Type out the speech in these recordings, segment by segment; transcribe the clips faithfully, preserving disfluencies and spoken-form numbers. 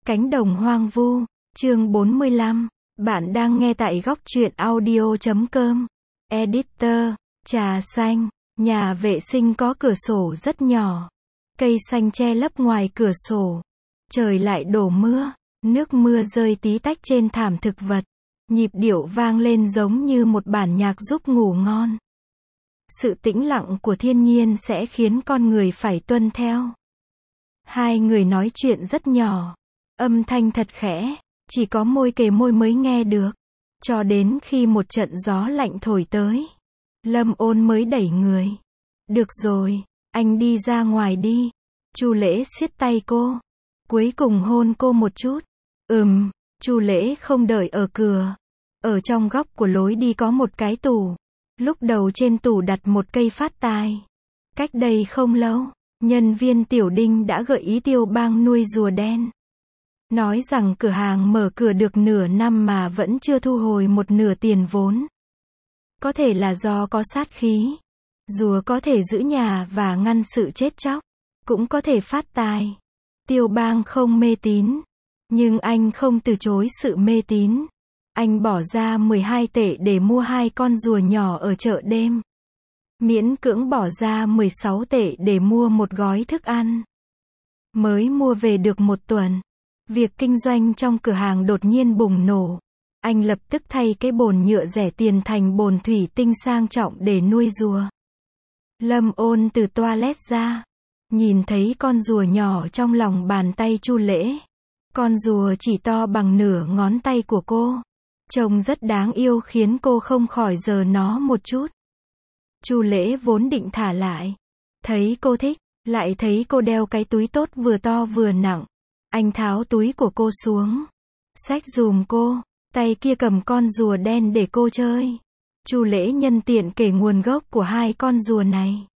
Cánh đồng hoang vu, chương bốn mươi lăm. Bạn đang nghe tại góc truyện audio chấm com. Editor, trà xanh, nhà vệ sinh có cửa sổ rất nhỏ. Cây xanh che lấp ngoài cửa sổ. Trời lại đổ mưa, nước mưa rơi tí tách trên thảm thực vật. Nhịp điệu vang lên giống như một bản nhạc giúp ngủ ngon. Sự tĩnh lặng của thiên nhiên sẽ khiến con người phải tuân theo. Hai người nói chuyện rất nhỏ. Âm thanh thật khẽ, chỉ có môi kề môi mới nghe được. Cho đến khi một trận gió lạnh thổi tới, Lâm Ôn mới đẩy người. Được rồi, anh đi ra ngoài đi. Chu Lễ siết tay cô, cuối cùng hôn cô một chút. Ừm, Chu Lễ không đợi ở cửa. Ở trong góc của lối đi có một cái tủ. Lúc đầu trên tủ đặt một cây phát tài. Cách đây không lâu, nhân viên Tiểu Đinh đã gợi ý Tiêu Bang nuôi rùa đen. Nói rằng cửa hàng mở cửa được nửa năm mà vẫn chưa thu hồi một nửa tiền vốn. Có thể là do có sát khí. Rùa có thể giữ nhà và ngăn sự chết chóc. Cũng có thể phát tài. Tiêu Bang không mê tín. Nhưng anh không từ chối sự mê tín. Anh bỏ ra mười hai tệ để mua hai con rùa nhỏ ở chợ đêm. Miễn cưỡng bỏ ra mười sáu tệ để mua một gói thức ăn. Mới mua về được một tuần. Việc kinh doanh trong cửa hàng đột nhiên bùng nổ. Anh lập tức thay cái bồn nhựa rẻ tiền thành bồn thủy tinh sang trọng để nuôi rùa. Lâm Ôn từ toilet ra. Nhìn thấy con rùa nhỏ trong lòng bàn tay Chu Lễ. Con rùa chỉ to bằng nửa ngón tay của cô. Trông rất đáng yêu khiến cô không khỏi giở nó một chút. Chu Lễ vốn định thả lại. Thấy cô thích, lại thấy cô đeo cái túi tốt vừa to vừa nặng. Anh tháo túi của cô xuống. Xách giùm cô. Tay kia cầm con rùa đen để cô chơi. Chu Lễ nhân tiện kể nguồn gốc của hai con rùa này.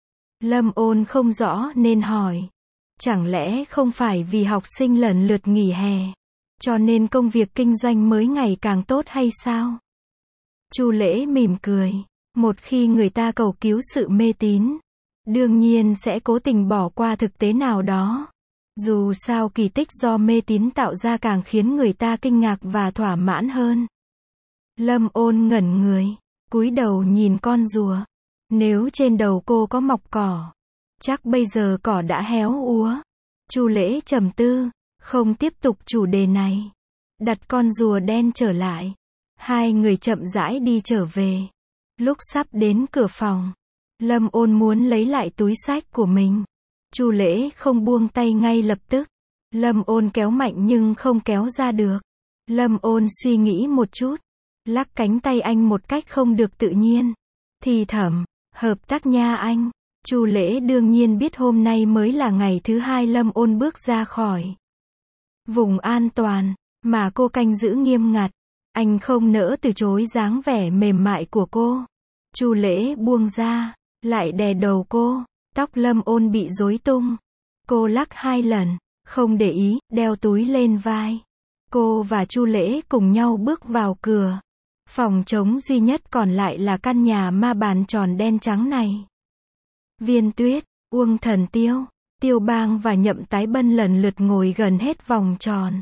Lâm Ôn không rõ nên hỏi. Chẳng lẽ không phải vì học sinh lần lượt nghỉ hè, cho nên công việc kinh doanh mới ngày càng tốt hay sao? Chu Lễ mỉm cười. Một khi người ta cầu cứu sự mê tín, đương nhiên sẽ cố tình bỏ qua thực tế nào đó. Dù sao kỳ tích do mê tín tạo ra càng khiến người ta kinh ngạc và thỏa mãn hơn. Lâm Ôn ngẩn người, cúi đầu nhìn con rùa. Nếu trên đầu cô có mọc cỏ, chắc bây giờ cỏ đã héo úa. Chu Lễ trầm tư, không tiếp tục chủ đề này. Đặt con rùa đen trở lại. Hai người chậm rãi đi trở về. Lúc sắp đến cửa phòng, Lâm Ôn muốn lấy lại túi xách của mình. Chu Lễ không buông tay ngay lập tức. Lâm Ôn kéo mạnh nhưng không kéo ra được. Lâm Ôn suy nghĩ một chút, lắc cánh tay anh một cách không được tự nhiên. Thì thầm, hợp tác nha anh. Chu Lễ đương nhiên biết hôm nay mới là ngày thứ hai Lâm Ôn bước ra khỏi vùng an toàn, mà cô canh giữ nghiêm ngặt. Anh không nỡ từ chối dáng vẻ mềm mại của cô. Chu Lễ buông ra, lại đè đầu cô. Tóc Lâm Ôn bị rối tung. Cô lắc hai lần, không để ý, đeo túi lên vai. Cô và Chu Lễ cùng nhau bước vào cửa. Phòng trống duy nhất còn lại là căn nhà ma bàn tròn đen trắng này. Viên Tuyết, Uông Thần Tiêu, Tiêu Bang và Nhậm Tái Bân lần lượt ngồi gần hết vòng tròn.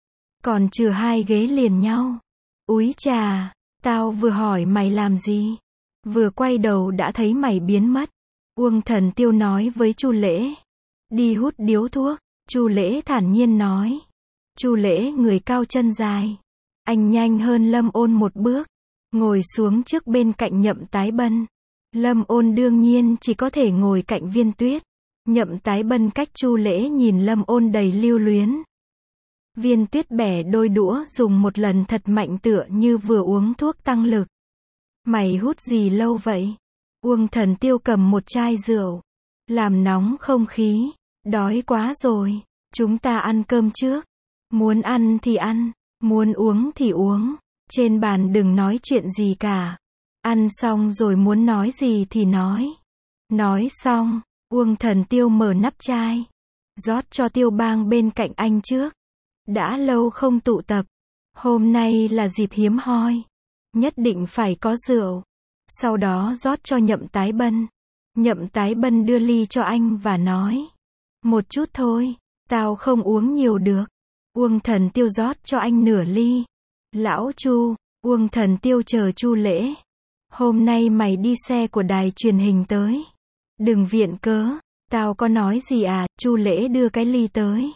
Còn trừ hai ghế liền nhau. Úi chà, tao vừa hỏi mày làm gì, vừa quay đầu đã thấy mày biến mất. Uông Thần Tiêu nói với Chu Lễ. Đi hút điếu thuốc. Chu Lễ thản nhiên nói. Chu Lễ người cao chân dài. Anh nhanh hơn Lâm Ôn một bước. Ngồi xuống trước bên cạnh Nhậm Tái Bân. Lâm Ôn đương nhiên chỉ có thể ngồi cạnh Viên Tuyết. Nhậm Tái Bân cách Chu Lễ nhìn Lâm Ôn đầy lưu luyến. Viên Tuyết bẻ đôi đũa dùng một lần thật mạnh tựa như vừa uống thuốc tăng lực. Mày hút gì lâu vậy? Uông Thần Tiêu cầm một chai rượu. Làm nóng không khí. Đói quá rồi. Chúng ta ăn cơm trước. Muốn ăn thì ăn. Muốn uống thì uống. Trên bàn đừng nói chuyện gì cả. Ăn xong rồi muốn nói gì thì nói. Nói xong, Uông Thần Tiêu mở nắp chai. Rót cho Tiêu Bang bên cạnh anh trước. Đã lâu không tụ tập. Hôm nay là dịp hiếm hoi. Nhất định phải có rượu. Sau đó rót cho Nhậm Tái Bân. Nhậm Tái Bân đưa ly cho anh và nói. Một chút thôi, tao không uống nhiều được. Uông Thần Tiêu rót cho anh nửa ly. Lão Chu, Uông Thần Tiêu chờ Chu Lễ. Hôm nay mày đi xe của đài truyền hình tới. Đừng viện cớ. Tao có nói gì à, Chu Lễ đưa cái ly tới.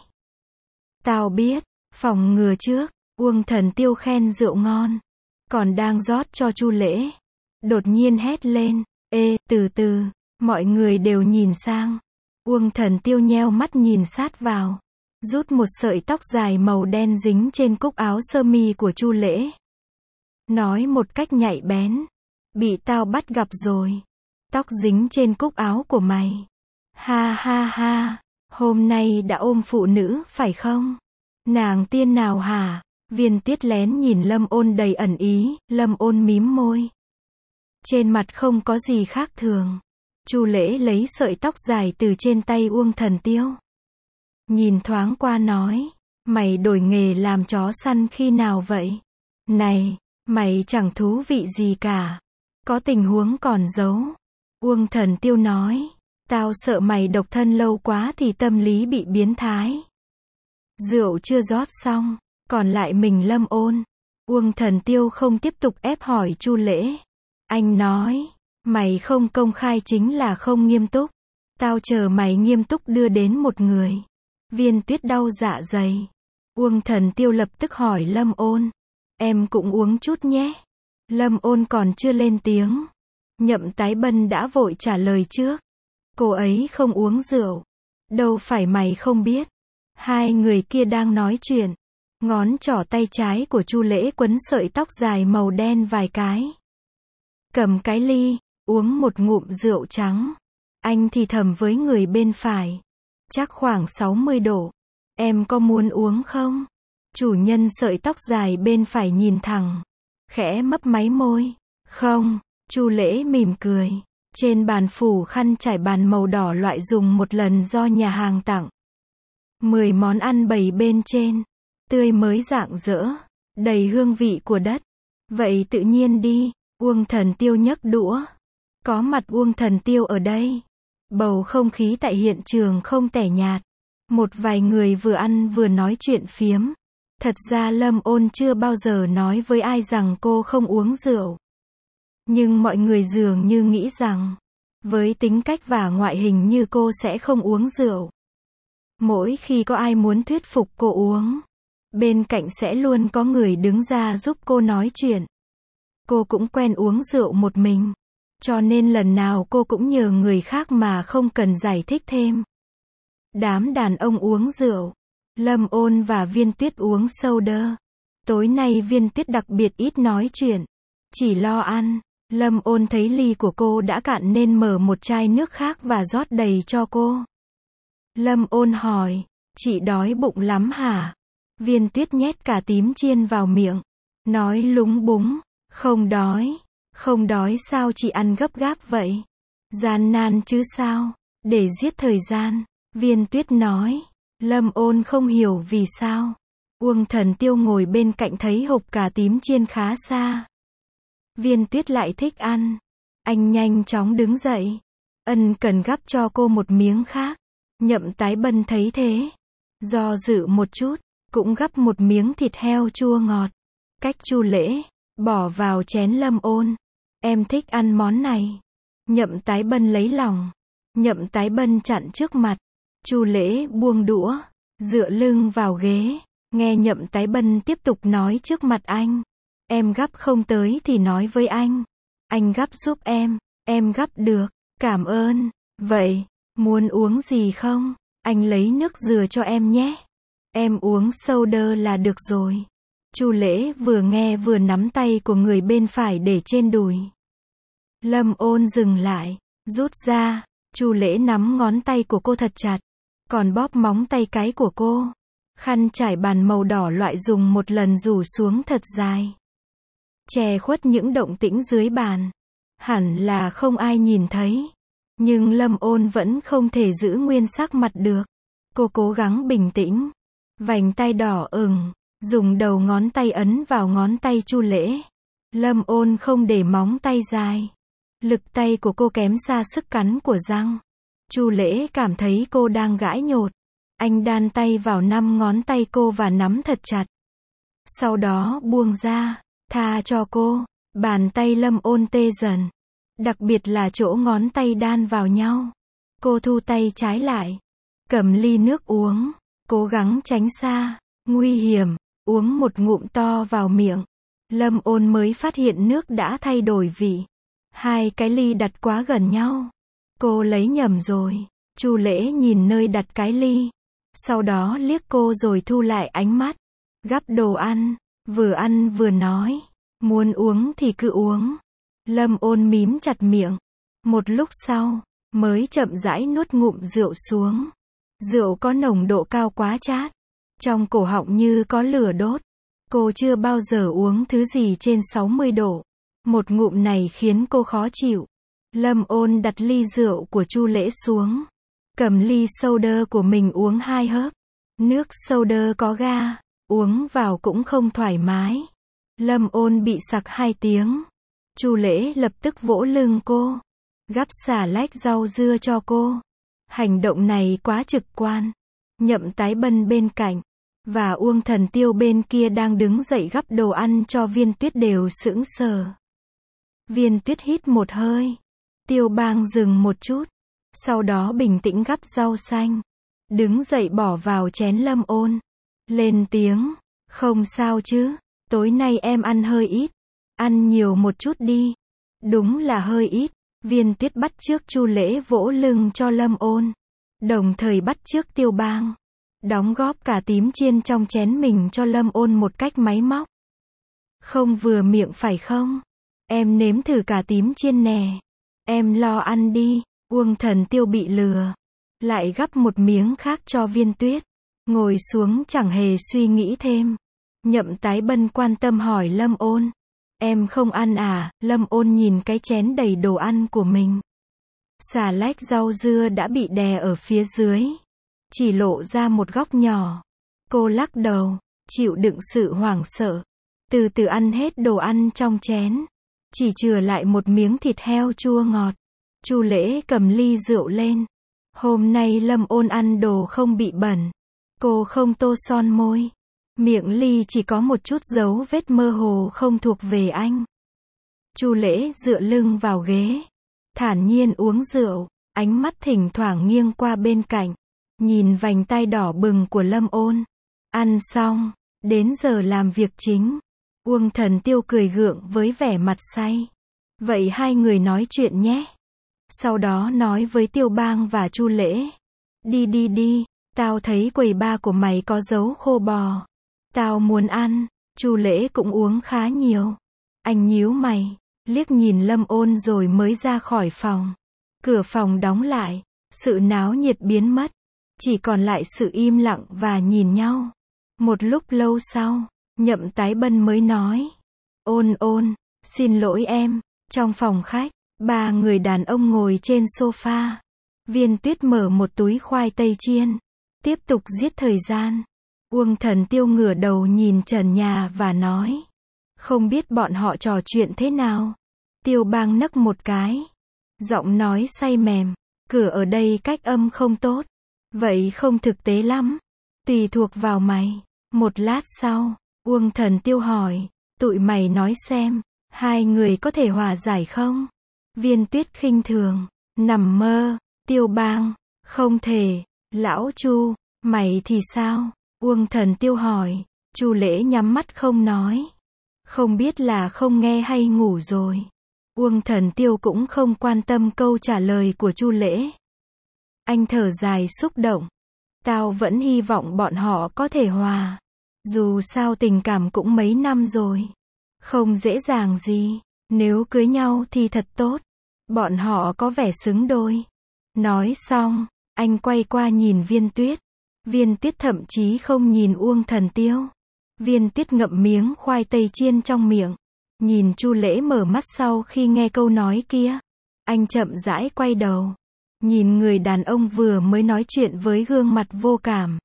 Tao biết, phòng ngừa trước, Uông Thần Tiêu khen rượu ngon. Còn đang rót cho Chu Lễ. Đột nhiên hét lên, ê, từ từ, mọi người đều nhìn sang. Uông Thần Tiêu nheo mắt nhìn sát vào. Rút một sợi tóc dài màu đen dính trên cúc áo sơ mi của Chu Lễ. Nói một cách nhạy bén. Bị tao bắt gặp rồi. Tóc dính trên cúc áo của mày. Ha ha ha, hôm nay đã ôm phụ nữ, phải không? Nàng tiên nào hả? Viên Tuyết lén nhìn Lâm Ôn đầy ẩn ý, Lâm Ôn mím môi. Trên mặt không có gì khác thường. Chu Lễ lấy sợi tóc dài từ trên tay Uông Thần Tiêu. Nhìn thoáng qua nói, mày đổi nghề làm chó săn khi nào vậy? Này, mày chẳng thú vị gì cả. Có tình huống còn giấu. Uông Thần Tiêu nói, tao sợ mày độc thân lâu quá thì tâm lý bị biến thái. Rượu chưa rót xong, còn lại mình Lâm Ôn. Uông Thần Tiêu không tiếp tục ép hỏi Chu Lễ. Anh nói, mày không công khai chính là không nghiêm túc. Tao chờ mày nghiêm túc đưa đến một người. Viên Tuyết đau dạ dày. Uông Thần Tiêu lập tức hỏi Lâm Ôn. Em cũng uống chút nhé. Lâm Ôn còn chưa lên tiếng. Nhậm Tái Bân đã vội trả lời trước. Cô ấy không uống rượu. Đâu phải mày không biết. Hai người kia đang nói chuyện. Ngón trỏ tay trái của Chu Lễ quấn sợi tóc dài màu đen vài cái. Cầm cái ly, uống một ngụm rượu trắng. Anh thì thầm với người bên phải. Chắc khoảng sáu mươi độ. Em có muốn uống không? Chủ nhân sợi tóc dài bên phải nhìn thẳng. Khẽ mấp máy môi. Không, Chu Lễ mỉm cười. Trên bàn phủ khăn trải bàn màu đỏ loại dùng một lần do nhà hàng tặng. Mười món ăn bày bên trên. Tươi mới rạng rỡ. Đầy hương vị của đất. Vậy tự nhiên đi. Uông Thần Tiêu nhấc đũa. Có mặt Uông Thần Tiêu ở đây. Bầu không khí tại hiện trường không tẻ nhạt. Một vài người vừa ăn vừa nói chuyện phiếm. Thật ra Lâm Ôn chưa bao giờ nói với ai rằng cô không uống rượu. Nhưng mọi người dường như nghĩ rằng, với tính cách và ngoại hình như cô sẽ không uống rượu. Mỗi khi có ai muốn thuyết phục cô uống, bên cạnh sẽ luôn có người đứng ra giúp cô nói chuyện. Cô cũng quen uống rượu một mình. Cho nên lần nào cô cũng nhờ người khác mà không cần giải thích thêm. Đám đàn ông uống rượu. Lâm Ôn và Viên Tuyết uống soda. Tối nay Viên Tuyết đặc biệt ít nói chuyện. Chỉ lo ăn. Lâm Ôn thấy ly của cô đã cạn nên mở một chai nước khác và rót đầy cho cô. Lâm Ôn hỏi, chị đói bụng lắm hả? Viên Tuyết nhét cả tím chiên vào miệng. Nói lúng búng, không đói. Không đói sao chị ăn gấp gáp vậy? Gian nan chứ sao? Để giết thời gian. Viên Tuyết nói. Lâm Ôn không hiểu vì sao. Uông Thần Tiêu ngồi bên cạnh thấy hộp cà tím chiên khá xa. Viên Tuyết lại thích ăn. Anh nhanh chóng đứng dậy. Ân cần gắp cho cô một miếng khác. Nhậm Tái Bân thấy thế. Do dự một chút, cũng gắp một miếng thịt heo chua ngọt. Cách Chu Lễ, bỏ vào chén Lâm Ôn. Em thích ăn món này. Nhậm Tái Bân lấy lòng. Nhậm Tái Bân chặn trước mặt. Chu Lễ buông đũa, dựa lưng vào ghế. Nghe Nhậm Tái Bân tiếp tục nói trước mặt anh. Em gắp không tới thì nói với anh. Anh gắp giúp em. Em gắp được. Cảm ơn. Vậy, muốn uống gì không? Anh lấy nước dừa cho em nhé. Em uống soda là được rồi. Chu Lễ vừa nghe vừa nắm tay của người bên phải để trên đùi. Lâm Ôn dừng lại, rút ra. Chu Lễ nắm ngón tay của cô thật chặt, còn bóp móng tay cái của cô. Khăn trải bàn màu đỏ loại dùng một lần rủ xuống thật dài, che khuất những động tĩnh dưới bàn. Hẳn là không ai nhìn thấy. Nhưng Lâm Ôn vẫn không thể giữ nguyên sắc mặt được. Cô cố gắng bình tĩnh. Vành tay đỏ ửng, dùng đầu ngón tay ấn vào ngón tay Chu Lễ. Lâm Ôn không để móng tay dài. Lực tay của cô kém xa sức cắn của răng. Chu Lễ cảm thấy cô đang gãi nhột. Anh đan tay vào năm ngón tay cô và nắm thật chặt. Sau đó buông ra, tha cho cô. Bàn tay Lâm Ôn tê dần. Đặc biệt là chỗ ngón tay đan vào nhau. Cô thu tay trái lại. Cầm ly nước uống. Cố gắng tránh xa. Nguy hiểm. Uống một ngụm to vào miệng. Lâm Ôn mới phát hiện nước đã thay đổi vị. Hai cái ly đặt quá gần nhau. Cô lấy nhầm rồi. Chu Lễ nhìn nơi đặt cái ly. Sau đó liếc cô rồi thu lại ánh mắt. Gắp đồ ăn. Vừa ăn vừa nói. Muốn uống thì cứ uống. Lâm Ôn mím chặt miệng. Một lúc sau, mới chậm rãi nuốt ngụm rượu xuống. Rượu có nồng độ cao quá chát. Trong cổ họng như có lửa đốt. Cô chưa bao giờ uống thứ gì trên sáu mươi độ. Một ngụm này khiến cô khó chịu. Lâm Ôn đặt ly rượu của Chu Lễ xuống. Cầm ly soda của mình uống hai hớp. Nước soda có ga. Uống vào cũng không thoải mái. Lâm Ôn bị sặc hai tiếng. Chu Lễ lập tức vỗ lưng cô. Gắp xà lách rau dưa cho cô. Hành động này quá trực quan. Nhậm Tái Bân bên cạnh. Và Uông Thần Tiêu bên kia đang đứng dậy gắp đồ ăn cho Viên Tuyết đều sững sờ. Viên Tuyết hít một hơi. Tiêu Bang dừng một chút. Sau đó bình tĩnh gắp rau xanh. Đứng dậy bỏ vào chén Lâm Ôn. Lên tiếng. Không sao chứ. Tối nay em ăn hơi ít. Ăn nhiều một chút đi. Đúng là hơi ít. Viên Tuyết bắt chước Chu Lễ vỗ lưng cho Lâm Ôn. Đồng thời bắt chước Tiêu Bang. Đóng góp cả tím chiên trong chén mình cho Lâm Ôn một cách máy móc. Không vừa miệng phải không? Em nếm thử cả tím chiên nè. Em lo ăn đi. Uông Thần Tiêu bị lừa. Lại gắp một miếng khác cho Viên Tuyết. Ngồi xuống chẳng hề suy nghĩ thêm. Nhậm Tái Bân quan tâm hỏi Lâm Ôn. Em không ăn à? Lâm Ôn nhìn cái chén đầy đồ ăn của mình. Xà lách rau dưa đã bị đè ở phía dưới. Chỉ lộ ra một góc nhỏ. Cô lắc đầu. Chịu đựng sự hoảng sợ. Từ từ ăn hết đồ ăn trong chén. Chỉ chừa lại một miếng thịt heo chua ngọt. Chu Lễ cầm ly rượu lên. Hôm nay Lâm Ôn ăn đồ không bị bẩn. Cô không tô son môi. Miệng ly chỉ có một chút dấu vết mơ hồ không thuộc về anh. Chu Lễ dựa lưng vào ghế. Thản nhiên uống rượu. Ánh mắt thỉnh thoảng nghiêng qua bên cạnh. Nhìn vành tai đỏ bừng của Lâm Ôn. Ăn xong. Đến giờ làm việc chính. Uông Thần Tiêu cười gượng với vẻ mặt say. Vậy hai người nói chuyện nhé. Sau đó nói với Tiêu Bang và Chu Lễ. Đi đi đi. Tao thấy quầy ba của mày có dấu khô bò. Tao muốn ăn. Chu Lễ cũng uống khá nhiều. Anh nhíu mày. Liếc nhìn Lâm Ôn rồi mới ra khỏi phòng. Cửa phòng đóng lại. Sự náo nhiệt biến mất. Chỉ còn lại sự im lặng và nhìn nhau. Một lúc lâu sau. Nhậm Tái Bân mới nói. Ôn Ôn. Xin lỗi em. Trong phòng khách. Ba người đàn ông ngồi trên sofa. Viên Tuyết mở một túi khoai tây chiên. Tiếp tục giết thời gian. Uông Thần Tiêu ngửa đầu nhìn trần nhà và nói. Không biết bọn họ trò chuyện thế nào. Tiêu Bang nấc một cái. Giọng nói say mềm. Cửa ở đây cách âm không tốt. Vậy không thực tế lắm. Tùy thuộc vào mày. Một lát sau. Uông Thần Tiêu hỏi. Tụi mày nói xem. Hai người có thể hòa giải không? Viên Tuyết khinh thường. Nằm mơ. Tiêu Bang. Không thể. Lão Chu. Mày thì sao? Uông Thần Tiêu hỏi. Chu Lễ nhắm mắt không nói. Không biết là không nghe hay ngủ rồi. Uông Thần Tiêu cũng không quan tâm câu trả lời của Chu Lễ. Anh thở dài xúc động. Tao vẫn hy vọng bọn họ có thể hòa. Dù sao tình cảm cũng mấy năm rồi. Không dễ dàng gì. Nếu cưới nhau thì thật tốt. Bọn họ có vẻ xứng đôi. Nói xong, anh quay qua nhìn Viên Tuyết. Viên Tuyết thậm chí không nhìn Uông Thần Tiêu. Viên Tuyết ngậm miếng khoai tây chiên trong miệng. Nhìn Chu Lễ mở mắt sau khi nghe câu nói kia. Anh chậm rãi quay đầu. Nhìn người đàn ông vừa mới nói chuyện với gương mặt vô cảm.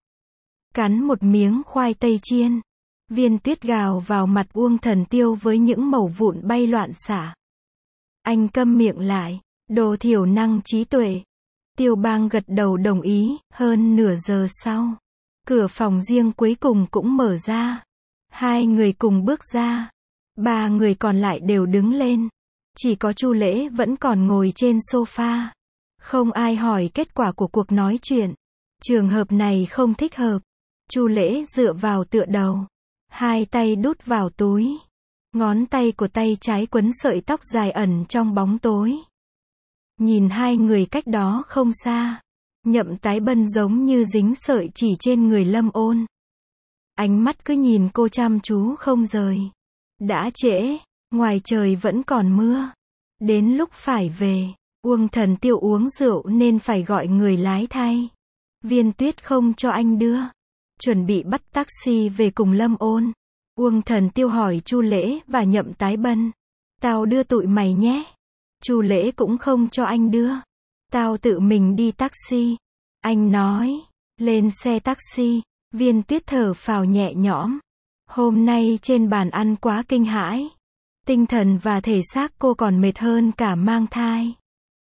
Cắn một miếng khoai tây chiên. Viên Tuyết gào vào mặt Uông Thần Tiêu với những mẩu vụn bay loạn xạ. Anh câm miệng lại. Đồ thiểu năng trí tuệ. Tiêu Bang gật đầu đồng ý, hơn nửa giờ sau. Cửa phòng riêng cuối cùng cũng mở ra. Hai người cùng bước ra. Ba người còn lại đều đứng lên. Chỉ có Chu Lễ vẫn còn ngồi trên sofa. Không ai hỏi kết quả của cuộc nói chuyện. Trường hợp này không thích hợp. Chu Lễ dựa vào tựa đầu. Hai tay đút vào túi. Ngón tay của tay trái quấn sợi tóc dài ẩn trong bóng tối. Nhìn hai người cách đó không xa. Nhậm Tái Bân giống như dính sợi chỉ trên người Lâm Ôn. Ánh mắt cứ nhìn cô chăm chú không rời. Đã trễ, ngoài trời vẫn còn mưa. Đến lúc phải về, Uông Thần Tiêu uống rượu nên phải gọi người lái thay. Viên Tuyết không cho anh đưa. Chuẩn bị bắt taxi về cùng Lâm Ôn. Uông Thần Tiêu hỏi Chu Lễ và Nhậm Tái Bân. Tao đưa tụi mày nhé. Chu Lễ cũng không cho anh đưa. Tao tự mình đi taxi. Anh nói. Lên xe taxi. Viên Tuyết thở phào nhẹ nhõm. Hôm nay trên bàn ăn quá kinh hãi. Tinh thần và thể xác cô còn mệt hơn cả mang thai.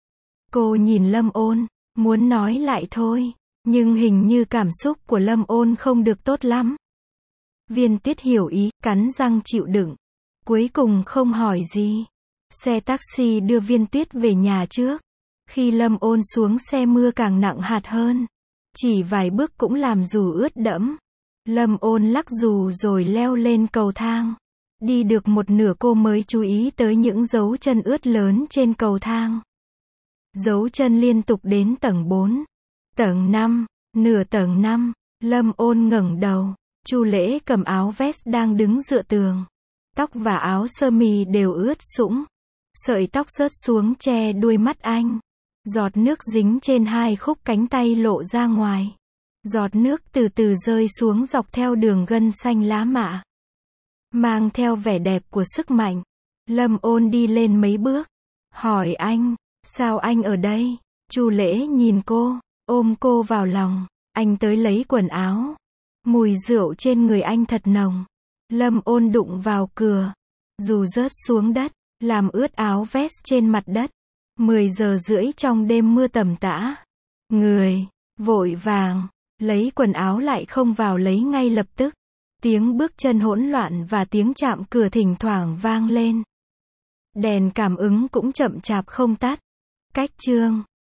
Cô nhìn Lâm Ôn. Muốn nói lại thôi. Nhưng hình như cảm xúc của Lâm Ôn không được tốt lắm. Viên Tuyết hiểu ý, cắn răng chịu đựng. Cuối cùng không hỏi gì. Xe taxi đưa Viên Tuyết về nhà trước. Khi Lâm Ôn xuống xe mưa càng nặng hạt hơn. Chỉ vài bước cũng làm dù ướt đẫm. Lâm Ôn lắc dù rồi leo lên cầu thang. Đi được một nửa cô mới chú ý tới những dấu chân ướt lớn trên cầu thang. Dấu chân liên tục đến tầng bốn. Tầng năm, nửa tầng năm. Lâm Ôn ngẩng đầu. Chu Lễ cầm áo vest đang đứng dựa tường. Tóc và áo sơ mi đều ướt sũng. Sợi tóc rớt xuống che đuôi mắt anh. Giọt nước dính trên hai khúc cánh tay lộ ra ngoài. Giọt nước từ từ rơi xuống dọc theo đường gân xanh lá mạ. Mang theo vẻ đẹp của sức mạnh. Lâm Ôn đi lên mấy bước. Hỏi anh, sao anh ở đây? Chu Lễ nhìn cô, ôm cô vào lòng. Anh tới lấy quần áo. Mùi rượu trên người anh thật nồng. Lâm Ôn đụng vào cửa. Dù rớt xuống đất, làm ướt áo vest trên mặt đất. mười giờ rưỡi trong đêm mưa tầm tã. Người, vội vàng, lấy quần áo lại không vào lấy ngay lập tức. Tiếng bước chân hỗn loạn và tiếng chạm cửa thỉnh thoảng vang lên. Đèn cảm ứng cũng chậm chạp không tắt. Cách chương